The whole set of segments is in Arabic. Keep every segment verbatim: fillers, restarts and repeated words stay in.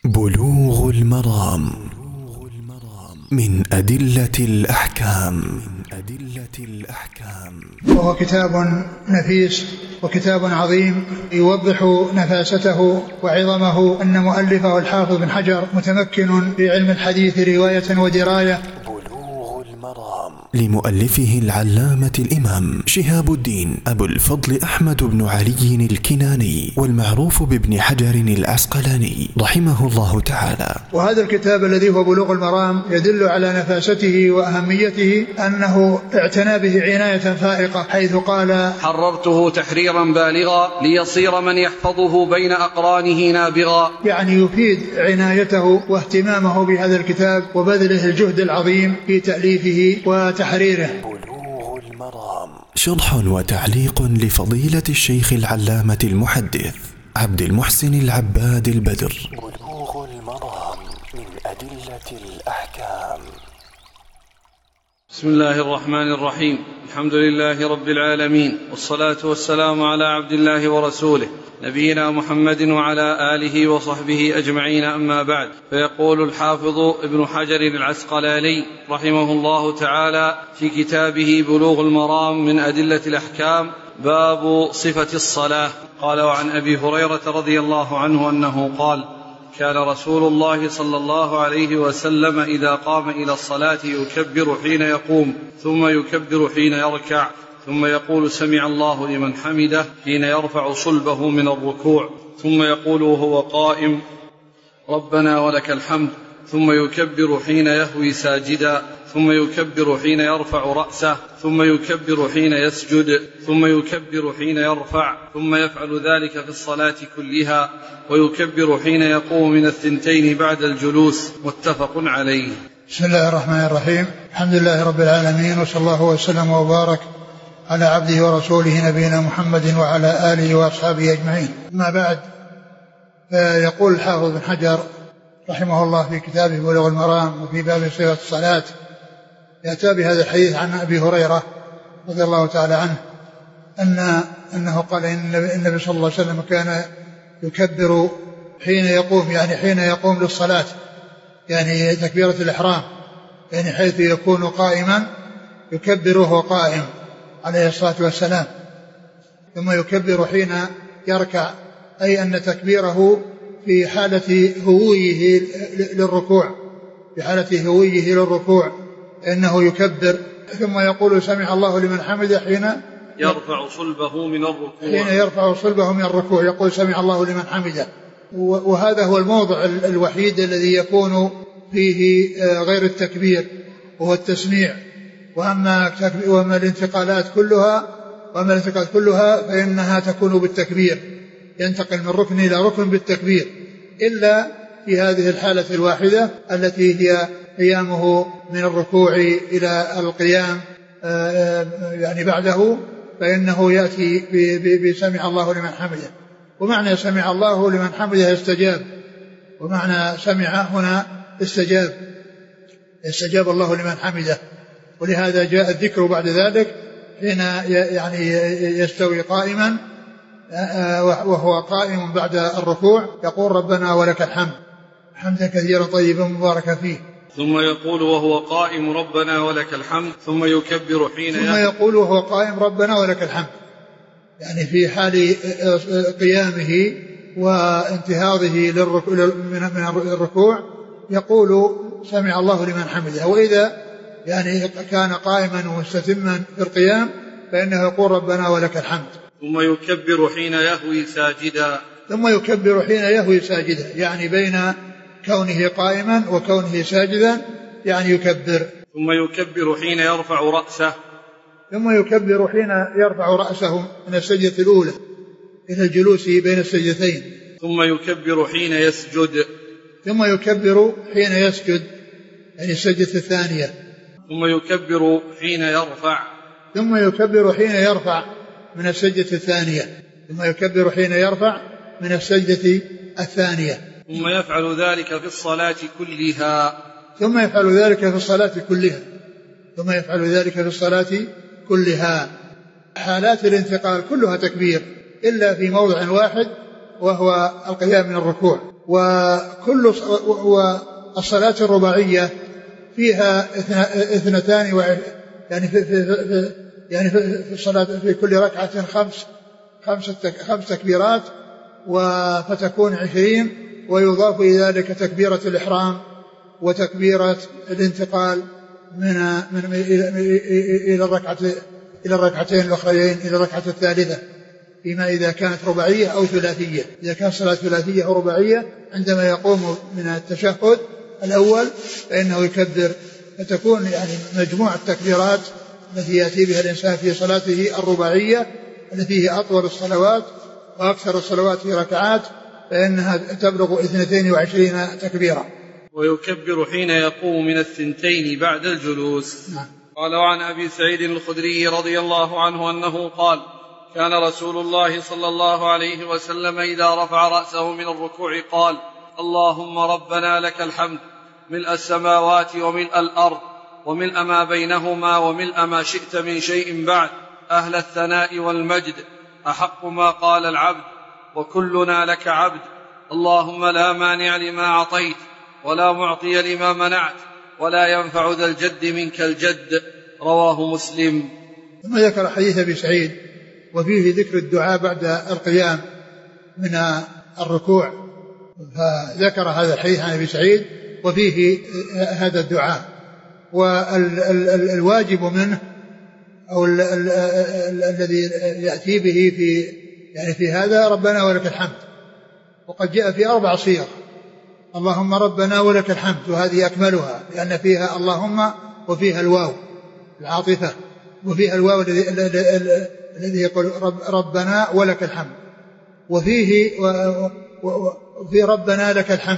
بلوغ المرام من أدلة الأحكام. وهو كتاب نفيس وكتاب عظيم يوضح نفاسته وعظمه. أن مؤلفه الحافظ بن حجر متمكن في علم الحديث رواية ودراية. لمؤلفه العلامة الإمام شهاب الدين أبو الفضل أحمد بن علي الكناني، والمعروف بابن حجر العسقلاني رحمه الله تعالى. وهذا الكتاب الذي هو بلوغ المرام يدل على نفاسته وأهميته، أنه اعتنى به عناية فائقة، حيث قال: حررته تحريرا بالغا ليصير من يحفظه بين أقرانه نابغا. يعني يفيد عنايته واهتمامه بهذا الكتاب وبذله الجهد العظيم في تأليفه وتحريره. بلوغ المرام شرح وتعليق لفضيلة الشيخ العلامة المحدث عبد المحسن العباد البدر. بلوغ المرام من أدلة الأحكام. بسم الله الرحمن الرحيم. الحمد لله رب العالمين، والصلاة والسلام على عبد الله ورسوله نبينا محمد وعلى آله وصحبه أجمعين، أما بعد. فيقول الحافظ ابن حجر العسقلاني رحمه الله تعالى في كتابه بلوغ المرام من أدلة الأحكام: باب صفة الصلاة. قال: وعن أبي هريرة رضي الله عنه أنه قال: كان رسول الله صلى الله عليه وسلم إذا قام إلى الصلاة يكبر حين يقوم، ثم يكبر حين يركع، ثم يقول: سمع الله لمن حمده، حين يرفع صلبه من الركوع، ثم يقول وهو قائم: ربنا ولك الحمد، ثم يكبر حين يهوي ساجدا، ثم يكبر حين يرفع رأسه، ثم يكبر حين يسجد، ثم يكبر حين يرفع، ثم يفعل ذلك في الصلاة كلها، ويكبر حين يقوم من الثنتين بعد الجلوس. متفق عليه. بسم الله الرحمن الرحيم. الحمد لله رب العالمين، وصلى الله وسلم وبارك على عبده ورسوله نبينا محمد وعلى آله وأصحابه أجمعين. أما بعد، فيقول الحافظ بن حجر رحمه الله في كتابه بلوغ المرام وفي باب صفة الصلاة، يأتى بهذا الحديث عن أبي هريرة رضي الله تعالى عنه أن أنه قال إن النبي صلى الله عليه وسلم كان يكبر حين يقوم، يعني حين يقوم للصلاة، يعني تكبيرة الإحرام، يعني حيث يكون قائما يكبر وهو قائم عليه الصلاة والسلام، ثم يكبر حين يركع، أي أن تكبيره في حالة هويه للركوع، في حالة هويه للركوع إنه يكبر، ثم يقول: سمع الله لمن حمده، حين يرفع صلبه من الركوع، حين يرفع صلبه من الركوع يقول: سمع الله لمن حمده. وهذا هو الموضع الوحيد الذي يكون فيه غير التكبير، وهو التسميع. وأما, وأما الانتقالات كلها وأما الانتقالات كلها فإنها تكون بالتكبير، ينتقل من ركن إلى ركن بالتكبير، إلا في هذه الحالة الواحدة التي هي قيامه من الركوع إلى القيام يعني بعده، فإنه يأتي بسمع الله لمن حمده. ومعنى سمع الله لمن حمده استجاب، ومعنى سمع هنا استجاب، استجاب الله لمن حمده. ولهذا جاء الذكر بعد ذلك حين يعني يستوي قائما، وهو قائم بعد الركوع يقول: ربنا ولك الحمد حمدا كثيرا طيبا مباركا فيه. ثم يقول وهو قائم: ربنا ولك الحمد، ثم يكبر حين ثم يقول وهو قائم: ربنا ولك الحمد، يعني في حال قيامه وانتهاضه من الركوع يقول: سمع الله لمن حمده. وإذا يعني كان قائما مستتما في القيام فإنه يقول: ربنا ولك الحمد. ثم يكبر حين يهوي ساجدا ثم يكبر حين يهوي ساجدا، يعني بين كونه قائما وكونه ساجدا، يعني يكبر. ثم يكبر حين يرفع رأسه ثم يكبر حين يرفع رأسه من السجدة الأولى إلى الجلوس بين السجدتين. ثم يكبر حين يسجد ثم يكبر حين يسجد، يعني السجدة الثانية. ثم يكبر حين يرفع ثم يكبر حين يرفع من السجدة الثانية. ثم يكبر حين يرفع من السجدة الثانية. ثم يفعل ذلك في الصلاة كلها. ثم يفعل ذلك في الصلاة كلها. ثم يفعل ذلك في الصلاة كلها. حالات الانتقال كلها تكبير، إلا في موضع واحد وهو القيام من الركوع، وكل والصلاة الرباعية فيها اثنتان يعني في, في, في يعني في الصلاة في كل ركعة خمس خمس خمس تكبيرات فتكون عشرين، ويضاف إلى ذلك تكبيرة الإحرام وتكبيرة الانتقال من من إلى الركعة إلى الركعتين الأخرين إلى الركعة الثالثة، فيما إذا كانت رباعية أو ثلاثية. إذا كانت صلاة ثلاثية أو رباعية عندما يقوم من التشهد الأول فإنه يكبر، فتكون يعني مجموعة التكبيرات التي يأتي بها الإنسان في صلاته الرباعية التي هي أطول الصلوات وأكثر الصلوات في ركعات، فإنها تبلغ اثنتين وعشرين تكبيرا. ويكبر حين يقوم من الثنتين بعد الجلوس. نعم. قال عن أبي سعيد الخدري رضي الله عنه أنه قال: كان رسول الله صلى الله عليه وسلم إذا رفع رأسه من الركوع قال: اللهم ربنا لك الحمد ملء السماوات وملء الأرض وملء ما بينهما وملء ما شئت من شيء بعد، أهل الثناء والمجد، أحق ما قال العبد وكلنا لك عبد، اللهم لا مانع لما أعطيت ولا معطي لما منعت ولا ينفع ذا الجد منك الجد. رواه مسلم. ثم ذكر حديث أبي سعيد وفيه ذكر الدعاء بعد القيام من الركوع، فذكر هذا الحديث عن أبي سعيد وفيه هذا الدعاء. والواجب منه أو الذي يأتي به في يعني في هذا ربنا ولك الحمد، وقد جاء في أربع صيغ: اللهم ربنا ولك الحمد، وهذه أكملها لأن فيها اللهم وفيها الواو العاطفة وفيها الواو الذي الذي يقول رب ربنا ولك الحمد، وفيه وفي ربنا لك الحمد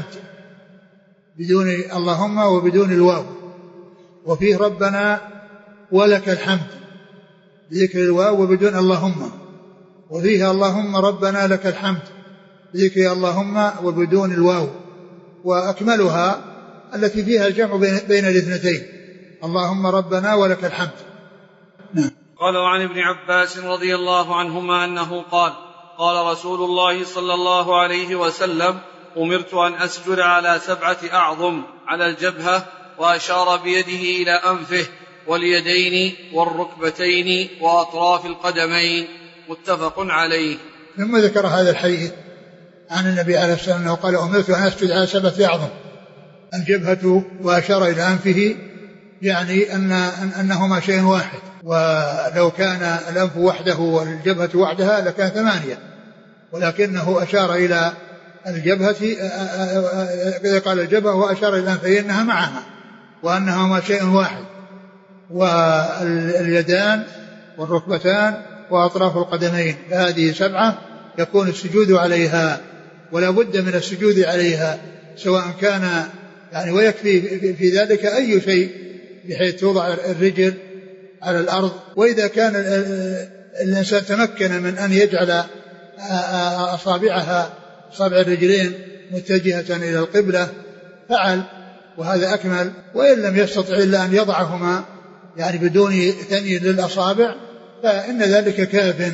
بدون اللهم وبدون الواو، وفيه ربنا ولك الحمد بذكر الواو وبدون اللهم، وفيها اللهم ربنا لك الحمد بذكر اللهم وبدون الواو. وأكملها التي فيها الجمع بين الاثنتين: اللهم ربنا ولك الحمد. نعم. قال عن ابن عباس رضي الله عنهما أنه قال: قال رسول الله صلى الله عليه وسلم: أمرت أن أسجد على سبعة أعظم، على الجبهة، وأشار بيده إلى أنفه واليدين والركبتين وأطراف القدمين. متفق عليه. ثم ذكر هذا الحديث عن النبي عليه الصلاة والسلام قال: أمرت أن أسجد على سبعة أعظم، الجبهة وأشار إلى أنفه، يعني أن أنهما شيء واحد، ولو كان الأنف وحده والجبهة وحدها لكان ثمانية، ولكنه أشار إلى الجبهة إذا قال الجبهة وأشار إلى الأنف إنها معها وأنهما شيء واحد، واليدان والركبتان وأطراف القدمين، هذه سبعة يكون السجود عليها ولا بد من السجود عليها، سواء كان يعني ويكفي في ذلك أي شيء بحيث توضع الرجل على الأرض، وإذا كان الإنسان تمكن من أن يجعل أصابعها أصابع الرجلين متجهة إلى القبلة فعل، وهذا أكمل، وإن لم يستطع إلا أن يضعهما يعني بدون ثني للأصابع فإن ذلك كاف.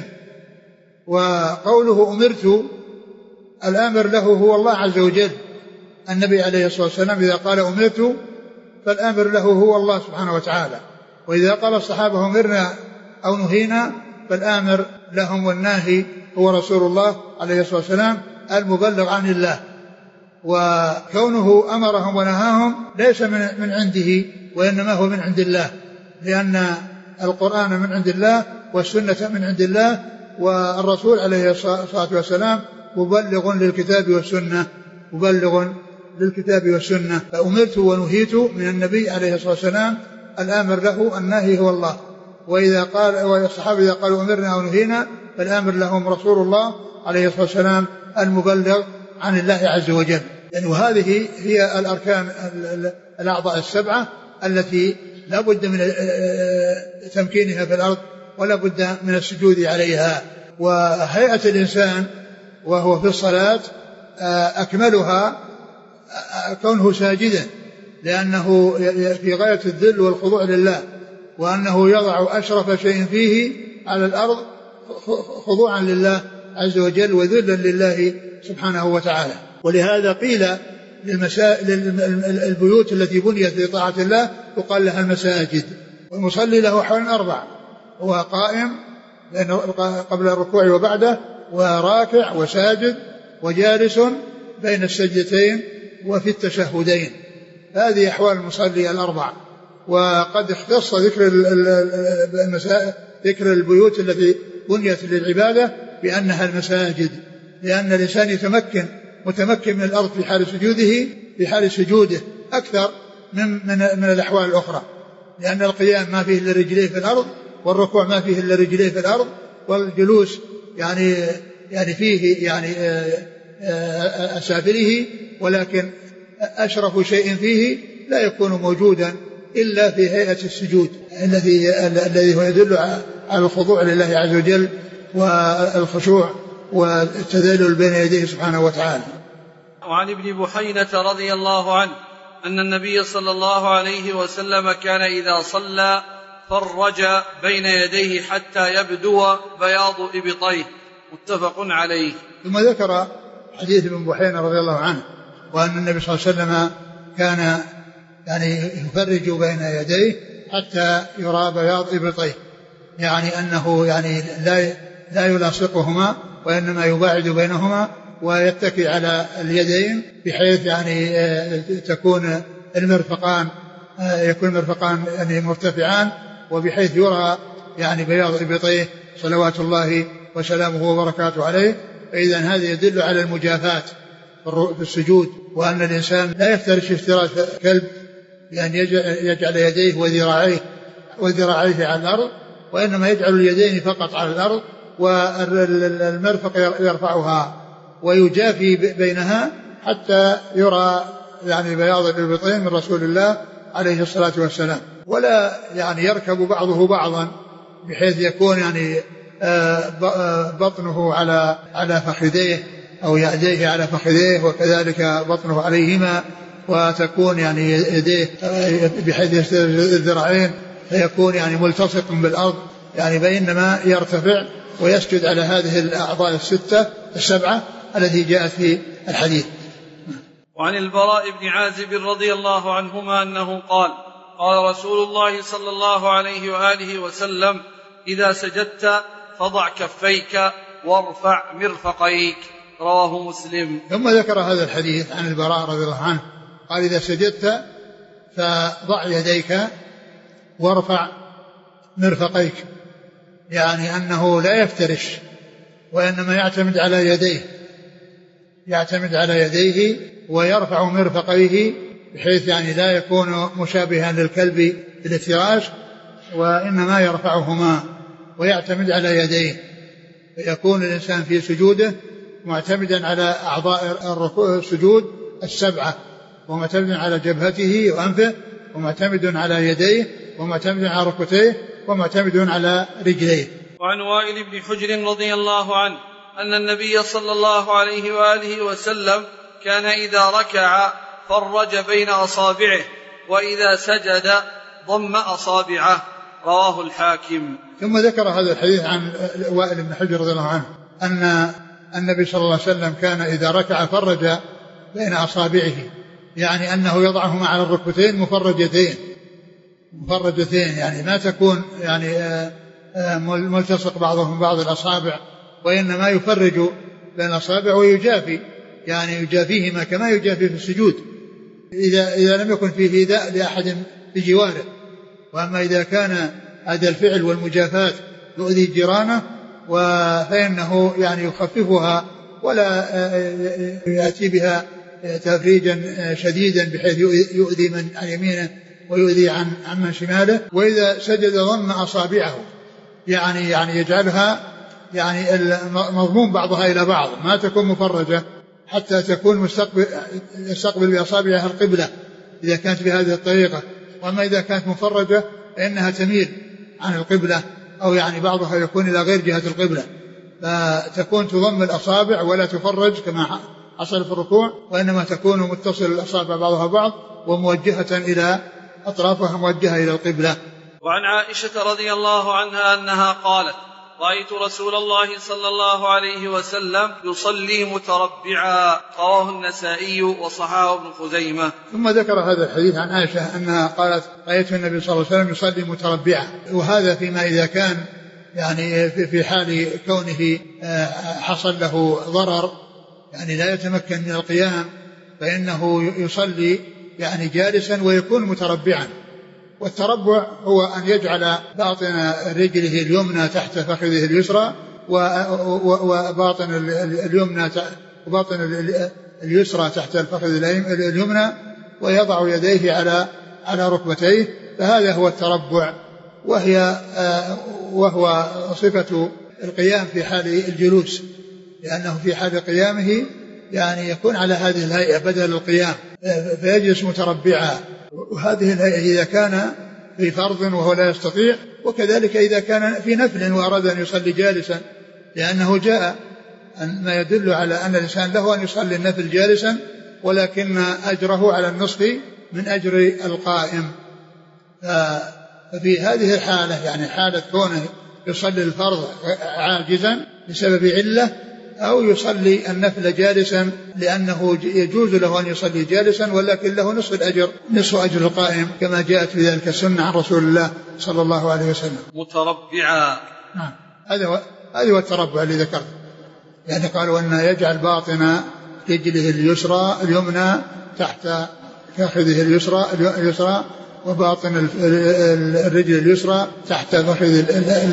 وقوله أمرت، الآمر له هو الله عز وجل، النبي عليه الصلاة والسلام إذا قال أمرت فالآمر له هو الله سبحانه وتعالى، وإذا قال الصحابة أمرنا أو نهينا فالآمر لهم والناهي هو رسول الله عليه الصلاة والسلام المبلغ عن الله. وكونه أمرهم ونهاهم ليس من عنده وإنما هو من عند الله، لأن القرآن من عند الله والسنة من عند الله، والرسول عليه الصلاة والسلام مبلغ للكتاب والسنة مبلغ للكتاب والسنة. فأمرت ونهيت من النبي عليه الصلاة والسلام، الآمر له الناهي هو الله، وإذا قال والصحابة إذا قالوا أمرنا ونهينا فالآمر لهم رسول الله عليه الصلاة والسلام المبلغ عن الله عز وجل. يعني وهذه هي الأركان الأعضاء السبعة التي لا بد من تمكينها في الأرض ولا بد من السجود عليها. وهيئة الإنسان وهو في الصلاة أكملها كونه ساجدا، لأنه في غاية الذل والخضوع لله، وأنه يضع أشرف شيء فيه على الأرض خضوعا لله عز وجل وذلا لله سبحانه وتعالى. ولهذا قيل للبيوت التي بنيت لطاعة الله يقال لها المساجد. والمصلي له حول أربع: هو قائم قبل الركوع وبعده، وراكع وساجد، وجالس بين السجدتين، وفي التشهدين. هذه أحوال المصلي الأربع. وقد اختص ذكر ذكر البيوت التي بنيت للعبادة بأنها المساجد، لأن الإنسان يتمكن متمكن من الأرض في حال سجوده في حال سجوده أكثر من من من الأحوال الأخرى، لأن القيام ما فيه إلا رجليه في الأرض، والركوع ما فيه إلا رجليه في الأرض، والجلوس يعني يعني فيه يعني أسافله، ولكن أشرف شيء فيه لا يكون موجودا إلا في هيئة السجود الذي الذي هو يدل على الخضوع لله عز وجل والخشوع والتذلل بين يديه سبحانه وتعالى. وعن ابن بحينة رضي الله عنه أن النبي صلى الله عليه وسلم كان إذا صلى فرج بين يديه حتى يبدو بياض إبطيه، متفق عليه. ثم ذكر حديث ابن بحينة رضي الله عنه وأن النبي صلى الله عليه وسلم كان يعني يفرج بين يديه حتى يرى بياض إبطيه، يعني أنه يعني لا لا يلاصقهما وإنما يباعد بينهما ويتكي على اليدين بحيث يعني تكون المرفقان يكون المرفقان يعني مرتفعان، وبحيث يرى يعني بياض إبطيه صلوات الله وسلامه وبركاته عليه. فإذا هذا يدل على المجافاة في السجود، وأن الإنسان لا يفترش افتراش كلب بأن يجعل يديه وذراعيه وذراعيه على الأرض، وإنما يجعل اليدين فقط على الأرض والمرفق يرفعها ويجافي بينها حتى يرى يعني بياض الإبطين من رسول الله عليه الصلاة والسلام. ولا يعني يركب بعضه بعضا بحيث يكون يعني بطنه على على فخذيه أو يديه على فخذيه وكذلك بطنه عليهما، وتكون يعني يديه بحيث يستدر الذراعين فيكون يعني ملتصق بالأرض، يعني بينما يرتفع ويسجد على هذه الأعضاء الستة السبعة التي جاءت في الحديث. وعن البراء بن عازب رضي الله عنهما أنه قال: قال رسول الله صلى الله عليه وآله وسلم: إذا سجدت فضع كفيك وارفع مرفقيك، رواه مسلم. ثم ذكر هذا الحديث عن البراء رضي الله عنه قال: إذا سجدت فضع يديك وارفع مرفقيك، يعني أنه لا يفترش وإنما يعتمد على يديه يعتمد على يديه ويرفع مرفقيه بحيث يعني لا يكون مشابها للكلب في الافتراش، وإنما يرفعهما ويعتمد على يديه، فيكون الإنسان في سجوده معتمدا على أعضاء الركوع السجود السبعة، ومعتمد على جبهته وأنفه، ومعتمد على يديه، ومعتمد على ركبتيه، ومعتمد على رجليه. وعن وائل بن حجر رضي الله عنه أن النبي صلى الله عليه وآله وسلم كان إذا ركع فرج بين أصابعه، وإذا سجد ضم أصابعه، رواه الحاكم. ثم ذكر هذا الحديث عن وائل بن حجر رضي الله عنه أن النبي صلى الله عليه وسلم كان إذا ركع فرج بين أصابعه، يعني أنه يضعهما على الركبتين مفرجتين مفرجتين يعني ما تكون يعني ملتصق بعضهم بعض الأصابع، وإنما يفرج بين الأصابع ويجافي يعني يجافيهما كما يجافي في السجود إذا, إذا لم يكن فيه إيذاء لأحد بجواره. وأما إذا كان هذا الفعل والمجافاة يؤذي جيرانه فإنه يعني يخففها ولا يأتي بها تفريجا شديدا بحيث يؤذي من عن يمينه ويؤذي عن عن من شماله. وإذا سجد ضم أصابعه، يعني يعني يجعلها يعني مضموم بعضها إلى بعض، ما تكون مفرجة حتى تكون مستقبل يستقبل بأصابعها القبلة إذا كانت بهذه الطريقة. وأما إذا كانت مفرجة فإنها تميل عن القبلة، أو يعني بعضها يكون إلى غير جهة القبلة، فتكون تضم الأصابع ولا تفرج كما حصل في الركوع، وإنما تكون متصل الأصابع بعضها بعض وموجهة إلى أطرافها موجهة إلى القبلة. وعن عائشة رضي الله عنها أنها قالت: رأيت رسول الله صلى الله عليه وسلم يصلي متربعا، رواه النسائي وصححه ابن خزيمة. ثم ذكر هذا الحديث عن عائشة أنها قالت رأيت النبي صلى الله عليه وسلم يصلي متربعا، وهذا فيما إذا كان يعني في حال كونه حصل له ضرر يعني لا يتمكن من القيام فإنه يصلي يعني جالسا ويكون متربعا. والتربع هو أن يجعل باطن رجله اليمنى تحت فخذه اليسرى وباطن اليمنى وباطن اليسرى تحت الفخذ اليمنى ويضع يديه على على ركبتيه، فهذا هو التربع، وهي وهو صفة القيام في حال الجلوس، لأنه في حال قيامه يعني يكون على هذه الهيئة بدل القيام فيجلس متربعا. وهذه الهيئة إذا كان في فرض وهو لا يستطيع، وكذلك إذا كان في نفل وأراد أن يصلي جالسا، لأنه جاء ما يدل على أن الإنسان له أن يصلي النفل جالسا ولكن أجره على النصف من أجر القائم. ففي هذه الحالة يعني حالة كونه يصلي الفرض عاجزا بسبب علة أو يصلي النفل جالسا لأنه يجوز له أن يصلي جالسا ولكن له نصف الأجر نصف أجر القائم كما جاءت في ذلك السنة عن رسول الله صلى الله عليه وسلم. متربعا. نعم هذا هو هذا هو التربع اللي ذكرت، يعني قالوا أن يجعل باطن رجله اليسرى اليمنى تحت فخذه اليسرى اليسرى وباطن الرجل اليسرى تحت فخذ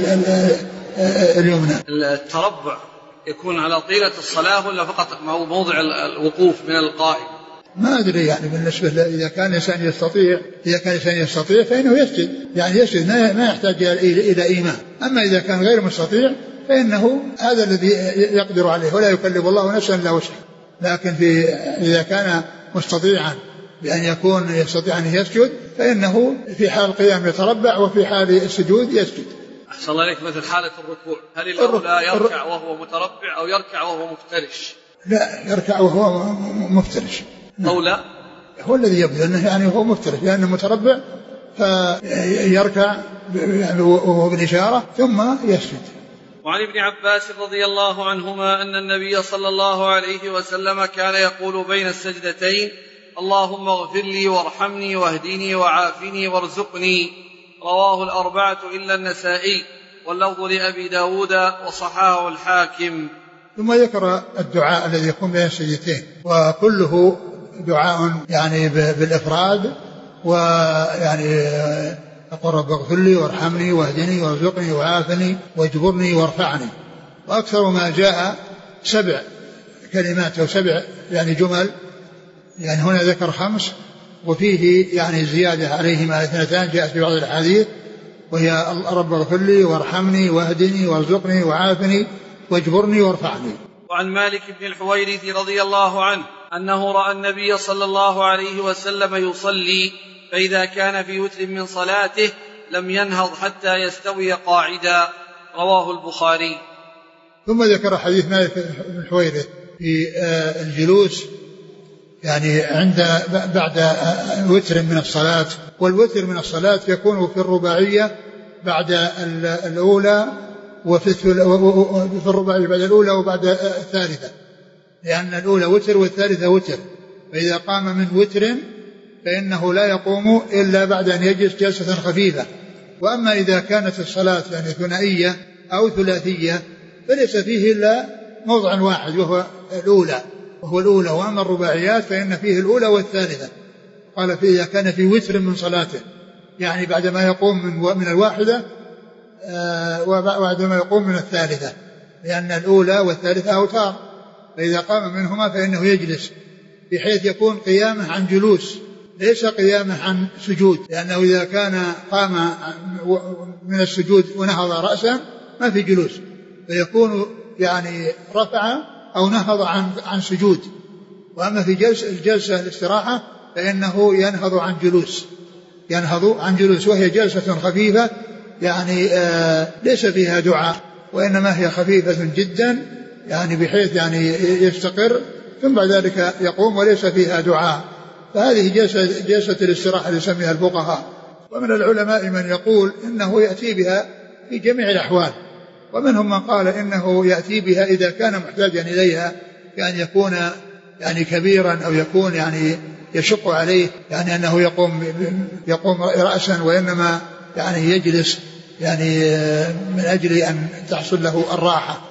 اليمنى. التربع يكون على طيلة الصلاة ولا فقط موضع الوقوف من القائم؟ ما أدري يعني بالنسبة له إذا كان إنسان يستطيع إذا كان إنسان يستطيع فإنه يسجد، يعني يسجد ما يحتاج إلى إيمان. أما إذا كان غير مستطيع فإنه هذا الذي يقدر عليه ولا يكلف الله نفسا إلا وسعها. لكن في إذا كان مستطيعا بأن يكون يستطيع أن يسجد فإنه في حال القيام يتربع وفي حال السجود يسجد. أحسن الله عليك. مثل حالة الركوع، هل الأولى يركع وهو متربع أو يركع وهو مفترش؟ لا، يركع وهو مفترش. أولى هو الذي يبدو أنه يعني هو مفترش لأنه متربع فيركع وهو بالإشارة ثم يسجد. وعن ابن عباس رضي الله عنهما أن النبي صلى الله عليه وسلم كان يقول بين السجدتين: اللهم اغفر لي وارحمني واهدني وعافني وارزقني. رواه الأربعة إلا النسائي، واللفظ لأبي داود وصححه الحاكم. ثم ذكر الدعاء الذي يكون بين السجدتين وكله دعاء يعني بالإفراد، ويعني يقول رب اغفر لي وارحمني واهدني وارزقني وعافني واجبرني وارفعني. وأكثر ما جاء سبع كلمات أو سبع يعني جمل، يعني هنا ذكر خمس وفيه يعني زيادة عليهما اثنتان جاءت في بعض الحديث، وهي رب اغفر لي وارحمني واهدني وارزقني وعافني واجبرني وارفعني. وعن مالك بن الحويرث رضي الله عنه أنه رأى النبي صلى الله عليه وسلم يصلي، فإذا كان في وتر من صلاته لم ينهض حتى يستوي قاعدا. رواه البخاري. ثم ذكر حديث مالك بن الحويرث في الجلوس يعني عند بعد وتر من الصلاة، والوتر من الصلاة يكون في الرباعية بعد الأولى وفي في الرباعية بعد الأولى وبعد الثالثة، لأن الأولى وتر والثالثة وتر. فإذا قام من وتر فإنه لا يقوم إلا بعد أن يجلس جلسة خفيفة. وأما إذا كانت الصلاة يعني ثنائية أو ثلاثية فليس فيه إلا موضع واحد وهو الأولى وهو الأولى وأما الرباعيات فإن فيه الأولى والثالثة. قال فيه إذا كان في وتر من صلاته يعني بعدما يقوم من من الواحدة وبعدما يقوم من الثالثة، لأن الأولى والثالثة أوتار، فإذا قام منهما فإنه يجلس بحيث يكون قيامه عن جلوس ليس قيامه عن سجود، لأنه إذا كان قام من السجود ونهض رأسا ما في جلوس، فيكون يعني رفع أو نهض عن عن سجود. وأما في جلسة الجلسة الاستراحة فإنه ينهض عن جلوس ينهض عن جلوس وهي جلسة خفيفة يعني آه ليس فيها دعاء، وإنما هي خفيفة جدا يعني بحيث يعني يستقر ثم بعد ذلك يقوم وليس فيها دعاء. فهذه جلسة, جلسة الاستراحة اللي يسميها الفقهاء. ومن العلماء من يقول إنه يأتي بها في جميع الأحوال، ومنهم من قال إنه يأتي بها إذا كان محتاجا إليها، يعني يكون يعني كبيرا أو يكون يعني يشق عليه يعني أنه يقوم يقوم رأسا، وإنما يعني يجلس يعني من أجل أن تحصل له الراحة.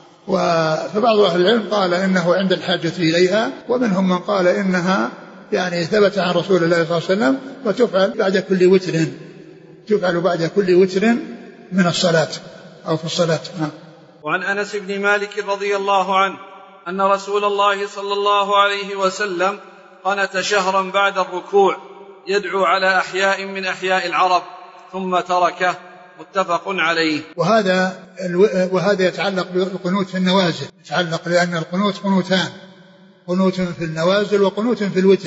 فبعض أهل العلم قال إنه عند الحاجة إليها، ومنهم من قال إنها يعني ثبت عن رسول الله صلى الله عليه وسلم وتفعل بعد كل وتر، تفعل بعد كل وتر من الصلاة أو في الصلاة. وعن أنس بن مالك رضي الله عنه أن رسول الله صلى الله عليه وسلم قنت شهرا بعد الركوع يدعو على أحياء من أحياء العرب ثم تركه، متفق عليه. وهذا وهذا يتعلق بالقنوت في النوازل، يتعلق لأن القنوت قنوتان، قنوت في النوازل وقنوت في الوتر،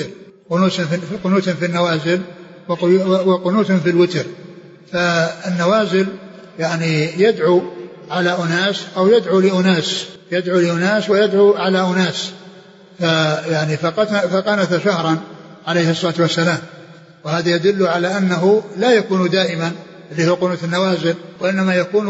قنوت في النوازل وقنوت في الوتر. فالنوازل يعني يدعو على أناس أو يدعو لأناس، يدعو لأناس ويدعو على أناس. فيعني فقنت شهرا عليه الصلاة والسلام، وهذا يدل على أنه لا يكون دائما اللي هو قنوت النوازل، وإنما يكون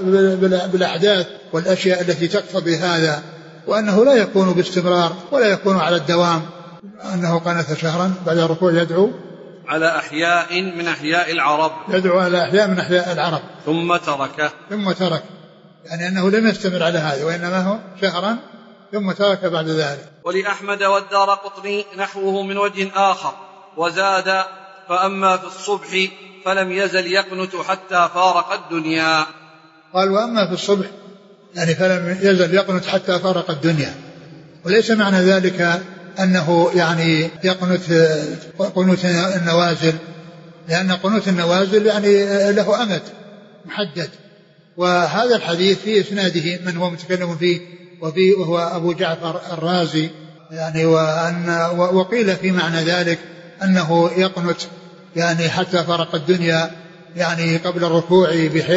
بالأحداث والأشياء التي تقتضي هذا، وأنه لا يكون باستمرار ولا يكون على الدوام. أنه قنت شهرا بعد الركوع يدعو على أحياء من أحياء العرب، يدعو على أحياء من أحياء العرب ثم تركه ثم ترك يعني أنه لم يستمر على هذا، وإنما هو شهرا ثم ترك بعد ذلك. ولأحمد والدارقطني نحوه من وجه آخر وزاد: فأما في الصبح فلم يزل يقنت حتى فارق الدنيا. قال: وأما في الصبح يعني فلم يزل يقنت حتى فارق الدنيا، وليس معنى ذلك أنه يعني يقنت قنوت النوازل، لأن قنوت النوازل يعني له أمد محدد. وهذا الحديث في إسناده من هو متكلم فيه وفيه وهو أبو جعفر الرازي يعني، وأن وقيل في معنى ذلك أنه يقنت يعني حتى فرق الدنيا يعني قبل الركوع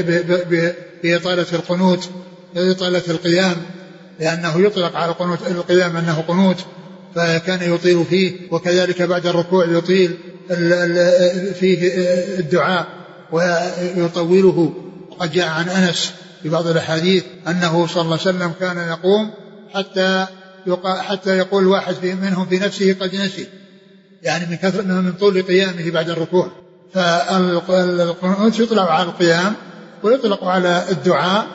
بإطالة القنوت، بإطالة القيام، لأنه يطلق على قنوت القيام أنه قنوت، فكان يطيل فيه، وكذلك بعد الركوع يطيل فيه الدعاء ويطوله. وقد جاء عن أنس في بعض الأحاديث أنه صلى الله عليه وسلم كان يقوم حتى حتى يقول واحد منهم في نفسه قد نسي، يعني من كثر من طول قيامه بعد الركوع. فالقنوت يطلق على القيام ويطلق على الدعاء.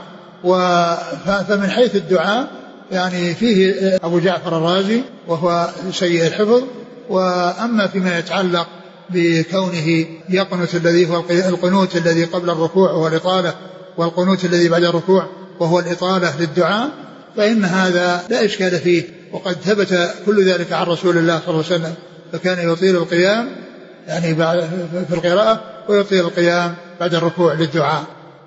فمن حيث الدعاء يعني فيه أبو جعفر الرازي وهو سيء الحفظ. وأما فيما يتعلق بكونه يقنت الذي هو القنوت الذي قبل الركوع وهو الإطالة، والقنوت الذي بعد الركوع وهو الإطالة للدعاء، فإن هذا لا إشكال فيه، وقد ثبت كل ذلك عن رسول الله صلى الله عليه وسلم، فكان يطيل القيام يعني في القراءة ويطيل القيام بعد الركوع للدعاء.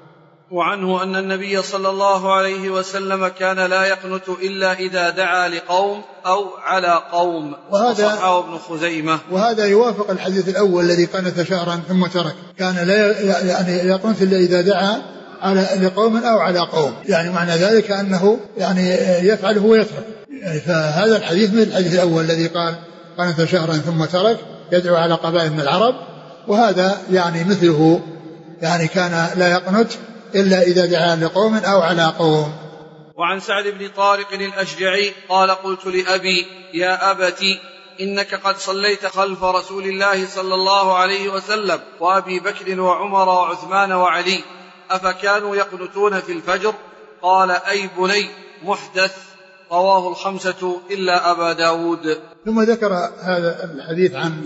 وعنه أن النبي صلى الله عليه وسلم كان لا يقنت إلا إذا دعا لقوم أو على قوم، وصححه ابن خزيمة. وهذا يوافق الحديث الأول الذي قنت شهرا ثم ترك، كان لا يعني يقنت إلا إذا دعا على لقوم أو على قوم، يعني معنى ذلك أنه يعني يفعله ويترك يعني. فهذا الحديث من الحديث الأول الذي قال قنت شهرا ثم ترك يدعو على قبائل من العرب، وهذا يعني مثله يعني كان لا يقنت إلا إذا دعا لقوم أو على قوم. وعن سعد بن طارق الأشجعي قال: قلت لأبي: يا أبتي، إنك قد صليت خلف رسول الله صلى الله عليه وسلم وأبي بكر وعمر وعثمان وعلي، أفكانوا يقنتون في الفجر؟ قال: أي بني، محدث. رواه الخمسة إلا أبا داود. ثم ذكر هذا الحديث عن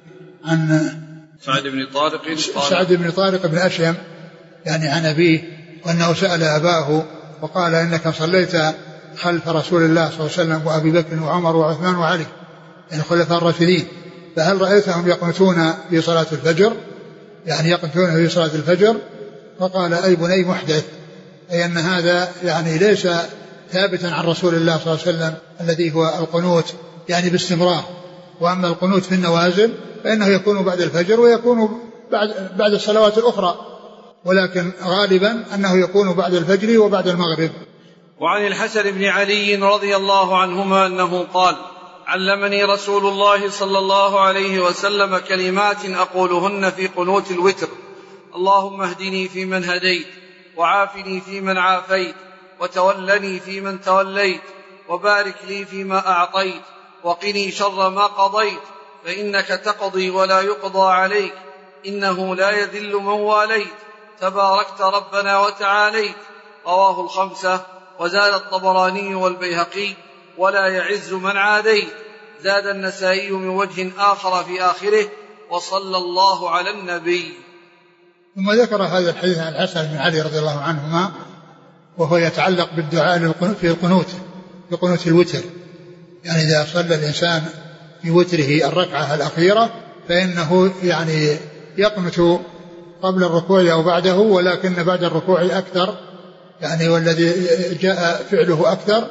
عن سعد بن طارق سعد بن طارق بن أشيم يعني عن أبيه، وأنه سأل أباه وقال: إنك صليت خلف رسول الله صلى الله عليه وسلم وأبي بكر وعمر وعثمان وعلي، يعني خلفاء الراشدين، فهل رأيتهم يقنتون في صلاة الفجر؟ يعني يقنتون في صلاة الفجر؟ فقال: أي بني، محدث، أي أن هذا يعني ليس ثابتا عن رسول الله صلى الله عليه وسلم الذي هو القنوت يعني باستمرار. وأما القنوت في النوازل فإنه يكون بعد الفجر ويكون بعد, بعد الصلوات الأخرى، ولكن غالبا أنه يكون بعد الفجر وبعد المغرب. وعن الحسن بن علي رضي الله عنهما أنه قال: علمني رسول الله صلى الله عليه وسلم كلمات أقولهن في قنوت الوتر: اللهم اهدني فيمن هديت، وعافني فيمن عافيت، وتولني فيمن توليت، وبارك لي فيما أعطيت، وقني شر ما قضيت، فإنك تقضي ولا يقضى عليك، إنه لا يذل من واليت، تباركت ربنا وتعاليت. رواه الخمسة. وزاد الطبراني والبيهقي: ولا يعز من عاديت. زاد النسائي من وجه آخر في آخره: وصلى الله على النبي. ثم ذكر هذا الحديث عن الحسن بن علي رضي الله عنهما، وهو يتعلق بالدعاء في القنوت، في قنوت الوتر. يعني إذا صلى الإنسان في وتره الركعة الأخيرة فإنه يعني يقنت قبل الركوع أو بعده، ولكن بعد الركوع أكثر، يعني والذي جاء فعله أكثر.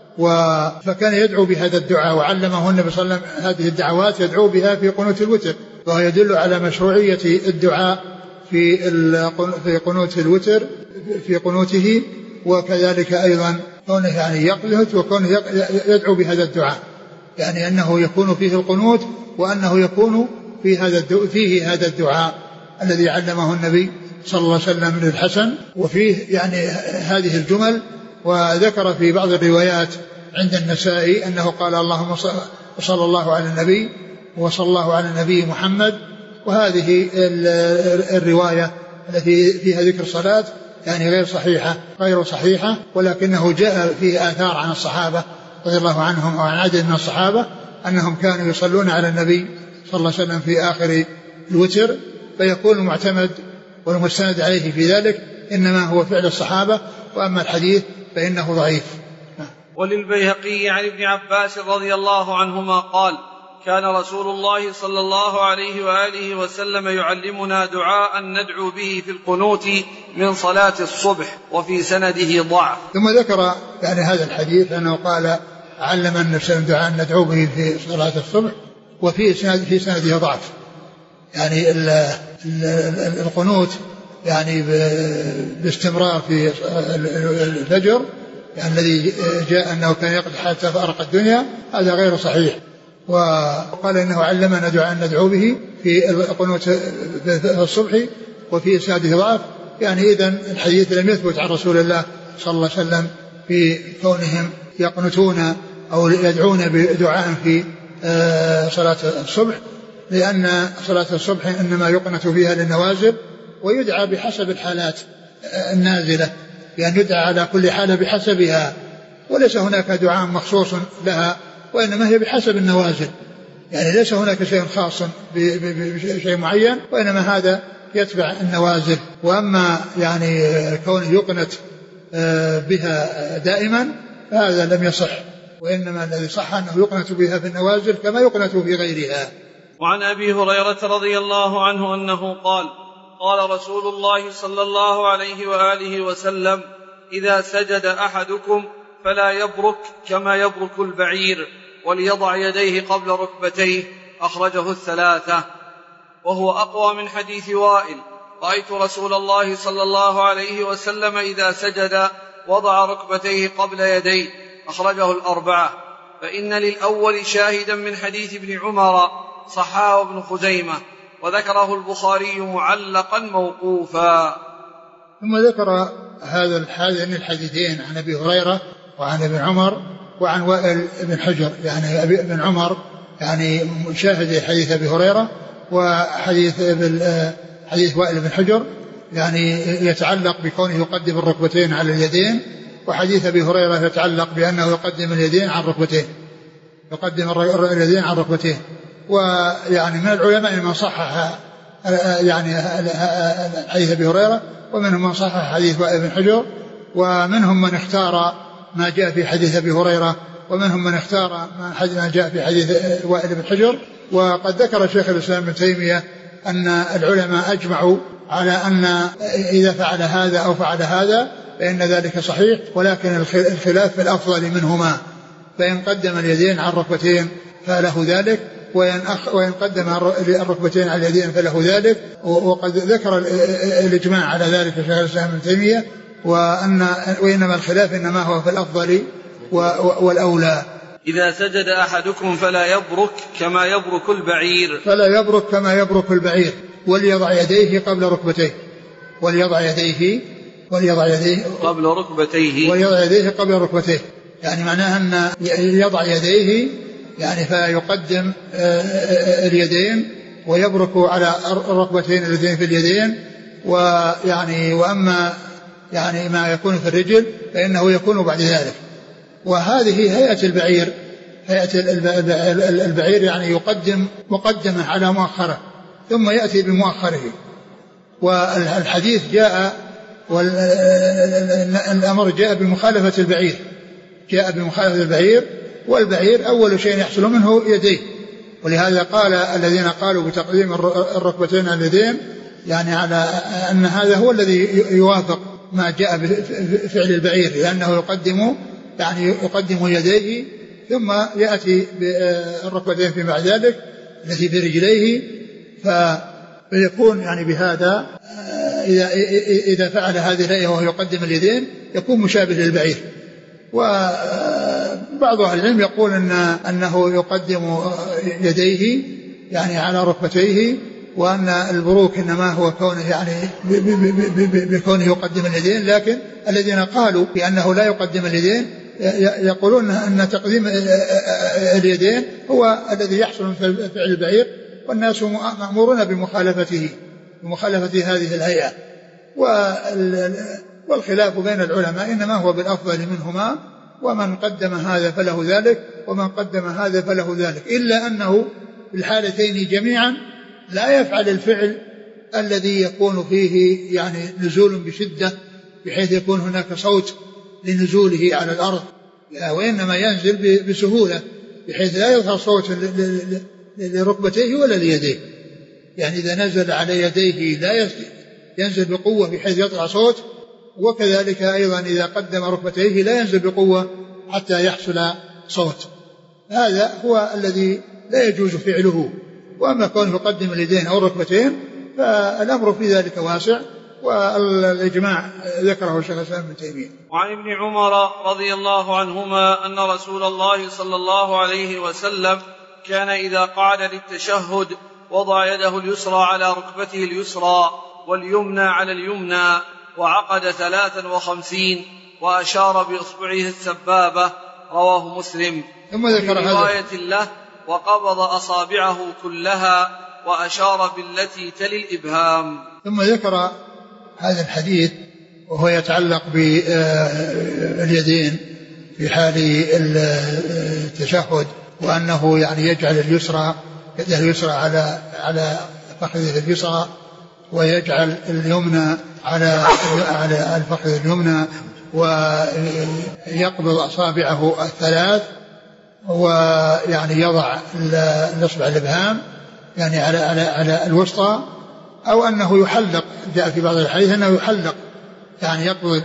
فكان يدعو بهذا الدعاء، وعلمه النبي صلى الله عليه وسلم هذه الدعوات يدعو بها في قنوت الوتر، وهو يدل على مشروعية الدعاء في في قنوت الوتر في قنوته، وكذلك أيضا كونه يعني يقنت وكونه يدعو بهذا الدعاء، يعني أنه يكون فيه القنوت وأنه يكون في هذا فيه هذا الدعاء الذي علمه النبي صلى الله عليه وسلم للحسن، وفيه يعني هذه الجمل. وذكر في بعض الروايات عند النسائي أنه قال: اللهم صلى الله على النبي وصلى الله على النبي محمد. وهذه الرواية التي فيها ذكر الصلاة يعني غير صحيحة غير صحيحة ولكنه جاء فيه آثار عن الصحابة رضي الله عنهم وعن عدد من الصحابة أنهم كانوا يصلون على النبي صلى الله عليه وسلم في آخر الوتر، فيكون المعتمد والمستند عليه في ذلك إنما هو فعل الصحابة، وأما الحديث فإنه ضعيف. وللبيهقي عن ابن عباس رضي الله عنهما قال: كان رسول الله صلى الله عليه وآله وسلم يعلمنا دعاء ندعو به في القنوت من صلاة الصبح، وفي سنده ضعف. ثم ذكر يعني هذا الحديث أنه قال: علم النبي دعاء ندعو به في صلاة الصبح، وفي سند في سنده ضعف. يعني القنوت يعني باستمرار في الفجر يعني الذي جاء أنه كان يقضي حتى فأرق الدنيا، هذا غير صحيح. وقال إنه علمنا دعاء ندعو به في القنوت في الصبح وفي إسناده ضعف. يعني إذن الحديث لم يثبت عن رسول الله صلى الله عليه وسلم في كونهم يقنتون أو يدعون بدعاء في صلاة الصبح، لأن صلاة الصبح إنما يقنت فيها للنوازل، ويدعى بحسب الحالات النازلة، لأن يدعى على كل حالة بحسبها، وليس هناك دعاء مخصوص لها، وإنما هي بحسب النوازل. يعني ليس هناك شيء خاص بشيء معين، وإنما هذا يتبع النوازل. وأما يعني كونه يقنت بها دائما فهذا لم يصح، وإنما الذي صح أنه يقنت بها في النوازل كما يقنت في غيرها. وعن أبي هريرة رضي الله عنه أنه قال: قال رسول الله صلى الله عليه وآله وسلم: إذا سجد أحدكم فلا يبرك كما يبرك البعير، وليضع يديه قبل ركبتيه. أخرجه الثلاثة. وهو أقوى من حديث وائل: رأيت رسول الله صلى الله عليه وسلم إذا سجد وضع ركبتيه قبل يديه. أخرجه الأربعة. فإن للأول شاهدا من حديث ابن عمر صححه ابن خزيمة، وذكره البخاري معلقا موقوفا. ثم ذكر هذا الحديثين عن أبي هريرة وعن ابن عمر وعن وائل بن حجر. يعني ابن عمر يعني شاهد حديث أبي هريرة، وحديث حديث وائل بن حجر يعني يتعلق بكونه يقدم الركبتين على اليدين، وحديث أبي هريرة يتعلق بأنه يقدم اليدين على الركبتين يقدم اليدين على الركبتين. ويعني من العلماء من صحح يعني حديث أبي هريرة، ومنهم من صحح حديث وائل بن حجر، ومنهم من اختار ما جاء في حديث أبي هريرة، ومنهم من اختار ما جاء في حديث وائل بن حجر. وقد ذكر شيخ الإسلام ابن تيمية أن العلماء أجمعوا على أن إذا فعل هذا أو فعل هذا فإن ذلك صحيح، ولكن الخلاف في الأفضل منهما، فإن قدم اليدين على الركبتين فله ذلك، وإن, أخ وإن قدم الركبتين على اليدين فله ذلك. وقد ذكر الإجماع على ذلك شيخ الإسلام ابن تيمية، وأن وإنما الخلاف إنما هو في الأفضل والأولى. إذا سجد أحدكم فلا يبرك كما يبرك البعير فلا يبرك كما يبرك البعير وليضع يديه قبل ركبتيه وليضع يديه وليضع يديه قبل ركبتيه وليضع يديه قبل ركبتيه، يعني معناها أن يضع يديه يعني فيقدم اليدين ويبرك على الركبتين اللذين في اليدين، ويعني وأما يعني ما يكون في الرجل فإنه يكون بعد ذلك. وهذه هيئة البعير، هيئة البعير يعني يقدم مقدمة على مؤخرة ثم يأتي بمؤخره. والحديث جاء والأمر جاء بمخالفة البعير، جاء بمخالفة البعير، والبعير أول شيء يحصل منه يديه، ولهذا قال الذين قالوا بتقديم الركبتين على اليدين يعني على أن هذا هو الذي يوافق ما جاء بفعل البعير، لأنه يقدم يعني يقدم يديه ثم يأتي بالركبتين فيما ذلك التي في رجليه، فيكون يعني بهذا إذا إذا فعل هذه الهيئة وهو يقدم اليدين يكون مشابه للبعير. وبعض أهل العلم يقول أن أنه يقدم يديه يعني على ركبتيه، وأن البروك إنما هو كونه يعني بكونه يقدم اليدين، لكن الذين قالوا بأنه لا يقدم اليدين يقولون أن تقديم اليدين هو الذي يحصل من فعل البعير، والناس مأمورون بمخالفته بمخالفة هذه الهيئة. والخلاف بين العلماء إنما هو بالأفضل منهما، ومن قدم هذا فله ذلك ومن قدم هذا فله ذلك، إلا أنه في الحالتين جميعا لا يفعل الفعل الذي يكون فيه يعني نزول بشدة بحيث يكون هناك صوت لنزوله على الأرض، وإنما ينزل بسهولة بحيث لا يظهر صوت لركبتيه ولا ليديه. يعني إذا نزل على يديه لا ينزل بقوة بحيث يطلع صوت، وكذلك أيضا إذا قدم ركبتيه لا ينزل بقوة حتى يحصل صوت. هذا هو الذي لا يجوز فعله. وأما كونه يقدم اليدين أو الركبتين فالأمر في ذلك واسع، والإجماع ذكره الشيخ الإسلام ابن تيمية. وعن ابن عمر رضي الله عنهما أن رسول الله صلى الله عليه وسلم كان إذا قعد للتشهد وضع يده اليسرى على ركبته اليسرى واليمنى على اليمنى، وعقد ثلاثا وخمسين وأشار بإصبعه السبابة. رواه مسلم. ثم ذكر في رواية له وقبض أصابعه كلها وأشار بالتي تلي الإبهام. ثم ذكر هذا الحديث وهو يتعلق باليدين في حال التشهد، وأنه يعني يجعل اليسرى يده اليسرى على على فخذه اليسرى، ويجعل اليمنى على على الفخذ اليمنى، ويقبض أصابعه الثلاث، ويعني يضع الإصبع الإبهام يعني على على على الوسطى، أو أنه يحلق. جاء في بعض الحديث أنه يحلق يعني يقبض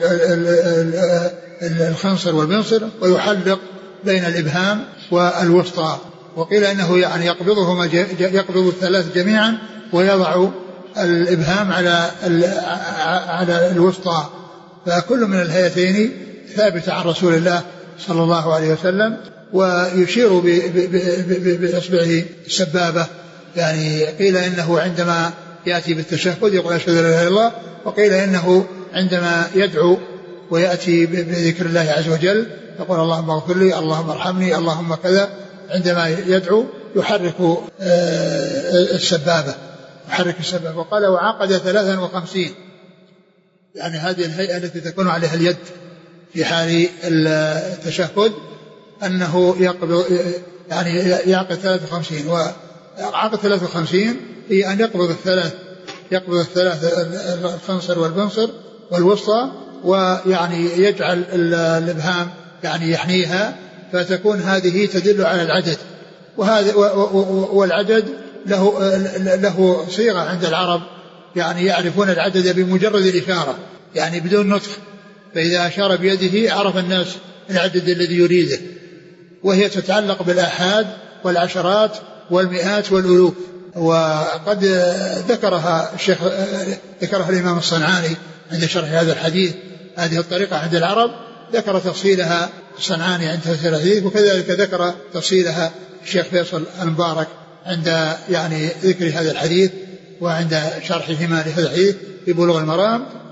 الخنصر والبنصر ويحلق بين الإبهام والوسطى، وقيل أنه يعني يقبضهما يقبض الثلاث جميعا ويضع الإبهام على على الوسطى. فكل من الهيئتين ثابتة عن رسول الله صلى الله عليه وسلم. ويشير بإصبعه السبابة، يعني قيل إنه عندما يأتي بالتشهد يقول أشهد أن لا إله إلا الله، وقيل إنه عندما يدعو ويأتي بذكر الله عز وجل يقول اللهم اغفر لي اللهم ارحمني اللهم كذا، عندما يدعو يحرك السبابة يحرك السبابة. وقال وعقد ثلاثا وخمسين، يعني هذه الهيئة التي تكون عليها اليد في حال التشهد، أنه يقبض يعني يعقد ثلاثة وخمسين. وعقد ثلاثة وخمسين هي أن يقبض الثلاث يقبض الثلاث الخنصر والبنصر والوسطى، ويعني يجعل الإبهام يعني يحنيها، فتكون هذه تدل على العدد. وهذا والعدد له له صيغة عند العرب، يعني يعرفون العدد بمجرد الإشارة يعني بدون نطق، فإذا أشار بيده عرف الناس العدد الذي يريده، وهي تتعلق بالآحاد والعشرات والمئات والألوف. وقد ذكرها الشيخ ذكرها الإمام الصنعاني عند شرح هذا الحديث، هذه الطريقة عند العرب ذكر تفصيلها الصنعاني عند تفسير الحديث، وكذلك ذكر تفصيلها الشيخ فيصل المبارك عند يعني ذكر هذا الحديث وعند شرحهما لهذا الحديث في بلوغ المرام.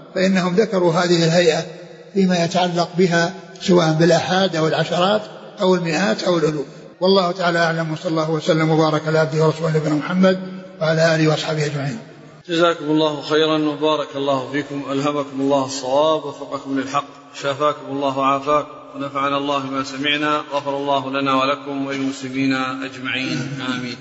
فإنهم ذكروا هذه الهيئة فيما يتعلق بها سواء بالآحاد أو العشرات أو المئات أو الألوف. والله تعالى أعلم، وصلى الله وسلم وبارك على عبده ورسوله نبينا محمد وعلى آله وأصحابه أجمعين. جزاكم الله خيرا وبارك الله فيكم، ألهمكم الله الصواب ووفقكم للحق، شافاكم الله وعافاكم، ونفعنا الله ما سمعنا، غفر الله لنا ولكم وللمسلمين أجمعين، آمين.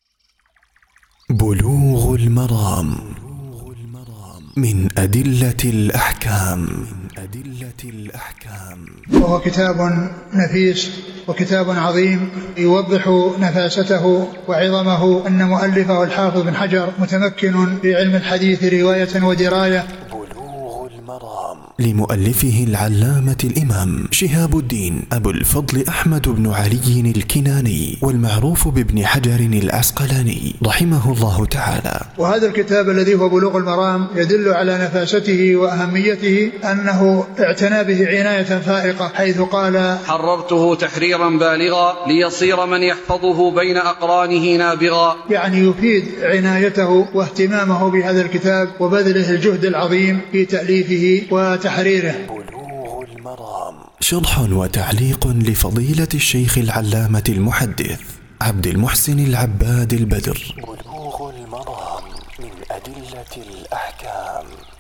بلوغ المرام من أدلة الأحكام. أدلة الأحكام وهو كتاب نفيس وكتاب عظيم يوضح نفاسته وعظمه. أن مؤلفه الحافظ بن حجر متمكن في علم الحديث رواية ودراية. بلوغ المرام لمؤلفه العلامة الإمام شهاب الدين أبو الفضل أحمد بن علي الكناني، والمعروف بابن حجر العسقلاني رحمه الله تعالى. وهذا الكتاب الذي هو بلوغ المرام يدل على نفاسته وأهميته، أنه اعتنى به عناية فائقة، حيث قال: حررته تحريرا بالغا ليصير من يحفظه بين أقرانه نابغا. يعني يفيد عنايته واهتمامه بهذا الكتاب وبذله الجهد العظيم في تأليفه وتحريره. بلوغ المرام شرح وتعليق لفضيلة الشيخ العلامة المحدث عبد المحسن العباد البدر. بلوغ المرام من أدلة الأحكام.